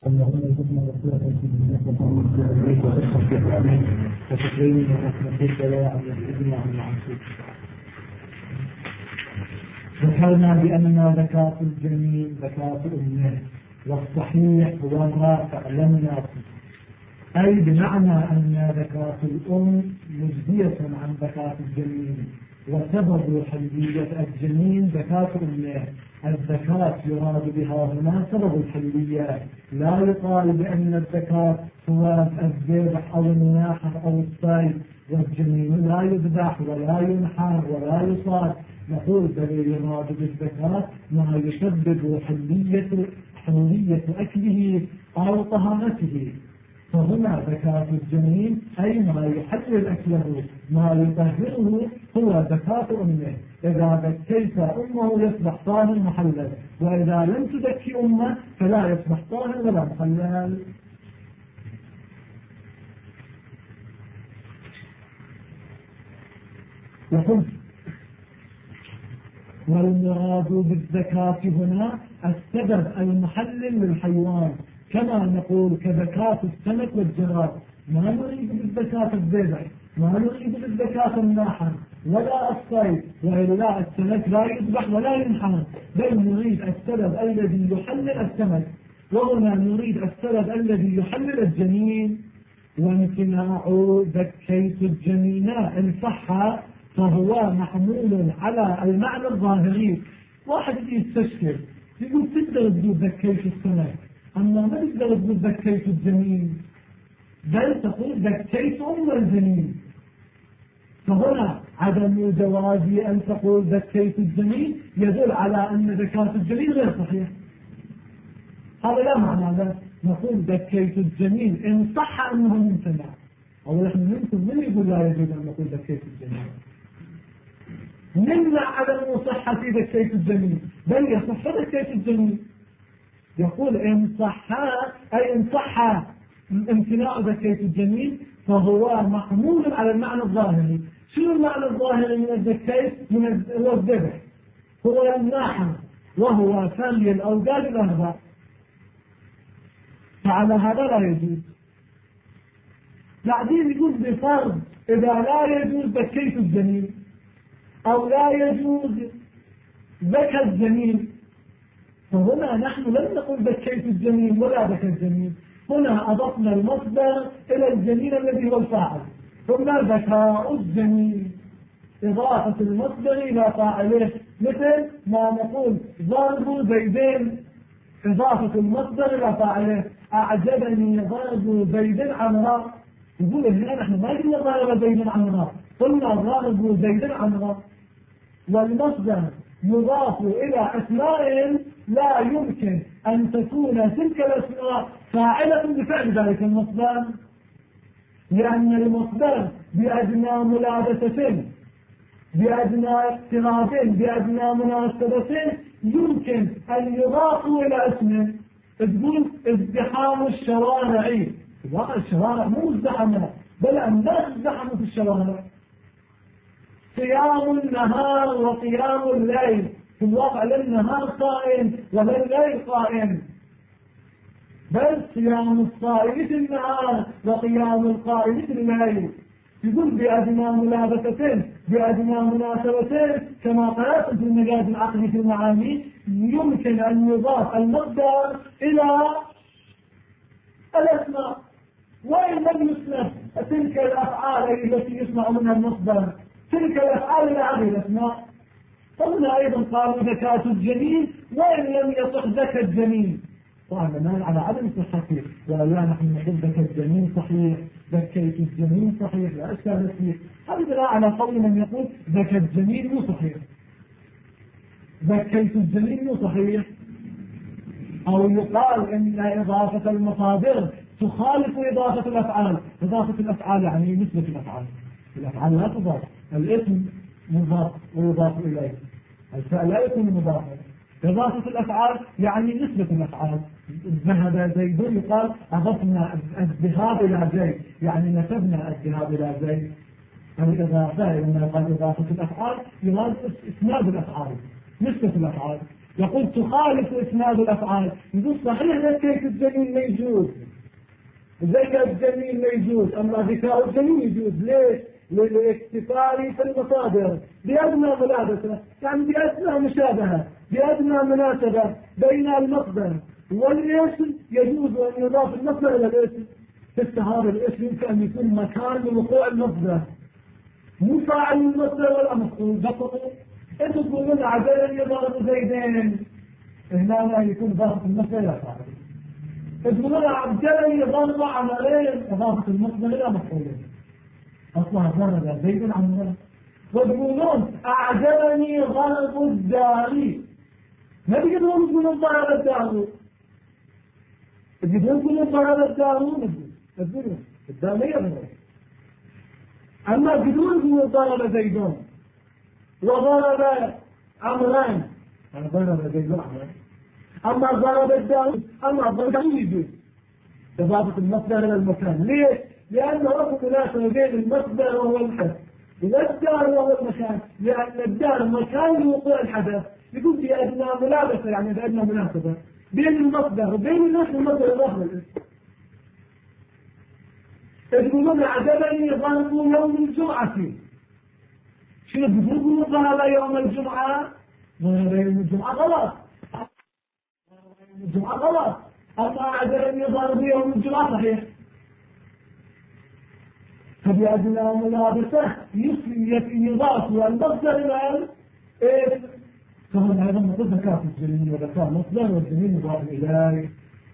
اللهم ارزقنا وصية في الدنيا وتكريم ورحمتك يا عبد الابن عن العصر. ذكرنا بأن زكاة الجنين زكاة أمه، والصحيح هو الرافع لم يأخذ، أي بمعنى أن زكاة الأم مجزية عن زكاة الجنين، وسبب حلية الجنين زكاة أمه. الزكاة يراد بها هنا سبب الحلية، لا يقال بأن الزكاة هو الذبح أو الناحر أو الصيد، والجنين لا يذبح ولا ينحر ولا يصاد. نقول بل يراد بالزكاة ما يسبب حلية أكله أو طهارته. فهنا زكاة الجنين أي ما يحلل أكله ما يطهره هو زكاة أمه. إذا ذكيت أمه يصبح طاهر محلل، وإذا لم تذكي أمه فلا يصبح طاهر ولا محلل. وقلت والمراد بالزكاة هنا السبب المحلل للحيوان، كما نقول كزكاة السمك والجراد. ما نريد بالزكاة الذبح، ما نريد بالزكاة الناحر ولا الصيد، وإلا السمك لا يذبح ولا ينحر، بل نريد السبب الذي يحلل السمك، وهنا نريد السبب الذي يحلل الجنين. وامتناع زكيت الجنين إن صح فهو محمول على المعنى الظاهري. واحد يستشكل يقول تقدر تقول زكيت السمك، أما ما تقدر تقول زكيت الجنين، بل تقول زكيت أم الجنين. فهنا عدم جواز أن تقول زكيت الجنين يدل على أن زكاة الجنين غير صحيح. هذا لا معنى ذلك. نقول زكيت الجنين إن صح أنه ممتنع، أو نحن من يقول لا يجوز أن نقول زكيت الجنين؟ نمنع عدم صحة زكيت الجنين، بل يصح زكيت الجنين. يقول إن صح أي إن صح امتناع زكية الجنين فهو محمول على المعنى الظاهري. شنو المعنى الظاهري من الزكاة؟ هو الذبح، هو الناحر، وهو سمي الأوزان الأربع. فعلى هذا لا يجوز. بعدين يجوز بفرض إذا لا يجوز زكية الجنين أو لا يجوز زكاة الجنين، فهنا نحن لم نقل زكيت الجنين ولا زكاة الجنين، هنا أضفنا المصدر إلى الجنين الذي هو الفاعل، ثم زكاة الجنين إضافة المصدر إلى فاعله، مثل ما نقول ضرب زيدين إضافة المصدر إلى فاعله. أعجبني ضرب زيد عمرا، يقول هنا نحن ما قلنا ضرب زيد عمرا، قلنا ضرب زيد عمرا، والمصدر يضاف إلى أسماء لا يمكن أن تكون تلك الأسماء فاعلة بفعل ذلك المصدر، لأن المصدر بأدنى ملابسة بأدنى اقتراب بأدنى مناسبة يمكن أن يضاف إلى اسمه. تقول ازدحام الشوارع، واقع الشوارع مو ازدحامة، بل الناس ازدحموا في الشوارع. قيام النهار وقيام الليل، في الواقع لا النهار قائم ولا الليل قائم، بل قيام الصائم في النهار وقيام القائم في الليل. يقول بأدنى ملابسة بأدنى مناسبة، كما قرأت في المجاز العقلي في المعاني، يمكن أن يضاف المصدر إلى الأسماء، وإن لم يسند تلك الأفعال التي يصنع منها المصدر تلك الأفعال إلى هذه الأسماء. فهنا أيضا قالوا زكاة الجنين وإن لم يصح زكاة الجنين، طبعا بناء على عدم صحته، ولا نحن نقول زكاة الجنين صحيح زكاة الجنين صحيح لا أشكال فيه. هذا بناء على قول من يقول زكاة الجنين مو صحيح، زكاة الجنين مو صحيح، أو يقال إن إضافة المصادر تخالف إضافة الأفعال. إضافة الأفعال يعني نسبة الأفعال، الأفعال لا تضاف، الاسم مضاف ويضاف إليه، الفعل لا يكون مضافا. إضافة الأفعال يعني نسبة الأفعال. ذهب زيد يقال أضفنا الذهاب إلى زيد، يعني نسبنا الذهاب إلى زيد. الإضافة لما يقال إضافة الأفعال يراد إسناد الأفعال، نسبة الأفعال. يقول تخالف إسناد الأفعال. يقول صحيح ذكيت الجميل ما يجوز، زي الجميل ما يجوز، أما ذكاء الجميل يجوز. ليش؟ للاكتفاء في المصادر بأدنى ملابسة، يعني بأدنى مشابهة، بأدنى مناسبة بين المصدر والاسم، يجوز أن يضاف المصدر إلى الاسم. هذا الاسم يمكن أن يكون مكان لوقوع المصدر، مو فاعل المصدر ولا مفعول. بسطوا انتم تقولون عجلني ضرب زيدين، هنا لا يكون ضرب المصدر إلى فاعل. تقولون عجلني ضرب عملين، إضافة المصدر إلى مفعولين، أصلها ضرب زيد عملا. وتقولون أعجبني ضرب الداري، ما تقدرون تقولون ضرب الداري، تقدرون تقولون ضرب الداري، تقولون الدارية ضرب. أما تقدرون تقولون ضرب زيدون وضرب عمران، ضرب زيدون عمران. أما ضرب الداري، أما ضرب يجوز إضافة المصدر إلى المكان. ليش؟ لأنه رفض مناسبة بين المصدر وهو الحدث، والدار وهو المكان، لأن الدار مكان لوقوع الحدث. يقول في أدنى ملابسة، يعني في أدنى مناسبة بين المصدر وبين الناس المصدر الآخر. تقولون عجبني ضرب يوم الجمعة، شنو تقولون ضرب يوم الجمعة؟ ضرب يوم الجمعة غلط، الجمعة غلط. أما عجبني ضرب يوم الجمعة صحيح. فبأدنى ملابسة يضاف المصدر إلى الاسم. فهنا أيضا نقول ذكاء الجميل وذكاء المصدر، والجميل مضاف إليه.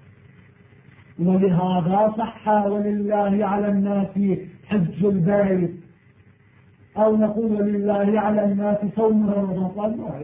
ولهذا صح ولله على الناس حج البيت، أو نقول ولله على الناس صوم رمضان. قال ما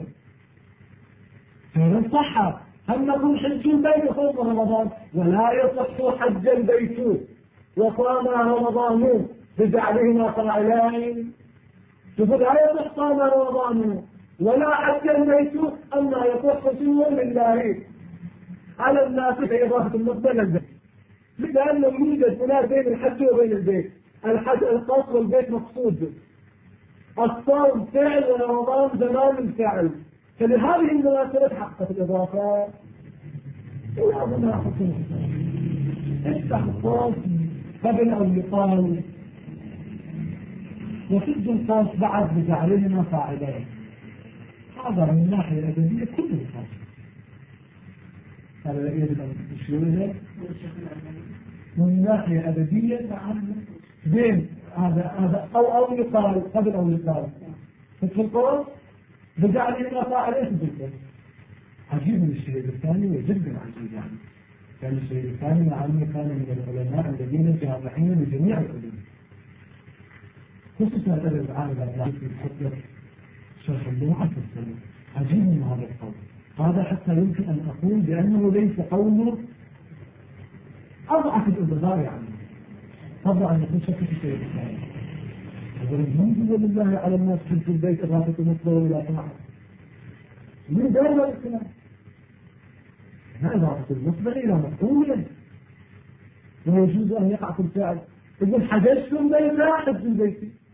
فإذا صح هل نقول حج البيت وصوم رمضان؟ ولا يصح حج البيت وصام رمضان بجعلهما فاعلين. شوفوا لا يصح صام رمضان ولا حج البيت، أما يصح سوى لله على الناس في إضافة المصدر للبيت، لأنه يوجد هناك بين الحج وبين البيت. الحج القصد والبيت مقصود، الصوم فعل ورمضان زمان الفعل، فلهذه المناسبة حقت الإضافة. ولا هنا حكم افتح الصوت قبل أو يقال، وسد القوس بعد بجعلهما فاعلين. هذا من الناحية الأدبية كله فاصل. هذا يجب أن تشيره من الناحية الأدبية بين هذا أو يقال قبل أو يقال في القوس بجعلهما فاعلين في القوس. عجيب من الشيء الثاني وجدا عجيب، يعني كان الشيء الثاني عنه كان من العلماء الذين جامعين لجميع العلوم، خصوصا هذا العالم الأبلاغ في الحجة شرح اللغة في السنة. عجيب من هذا القول، هذا حتى يمكن أن أقول بأنه ليس قوله أضعف الإضرار عنه، طبعا يكون شك في الشيء الثاني. هذا الجنود ولله على الناس في البيت إضافة مصدر إلى طاعة من دائما الكلام، إضافة المصدر إلى مفعول، ويجوز أن يقع في الفعل. يقول حججتم بيت لا حج البيت،